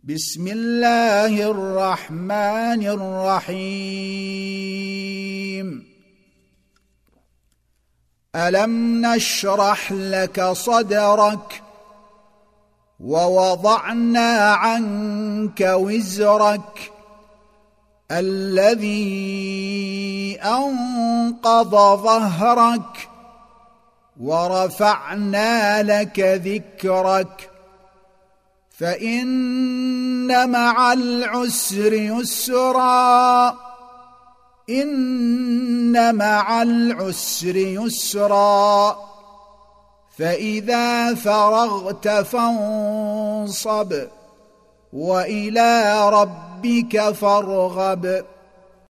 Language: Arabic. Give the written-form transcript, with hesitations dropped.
بسم الله الرحمن الرحيم. ألم نشرح لك صدرك ووضعنا عنك وزرك الذي أنقض ظهرك ورفعنا لك ذكرك فإن مع العسر يسرا إن مع العسر يسرا فإذا فرغت فانصب وإلى ربك فارغب.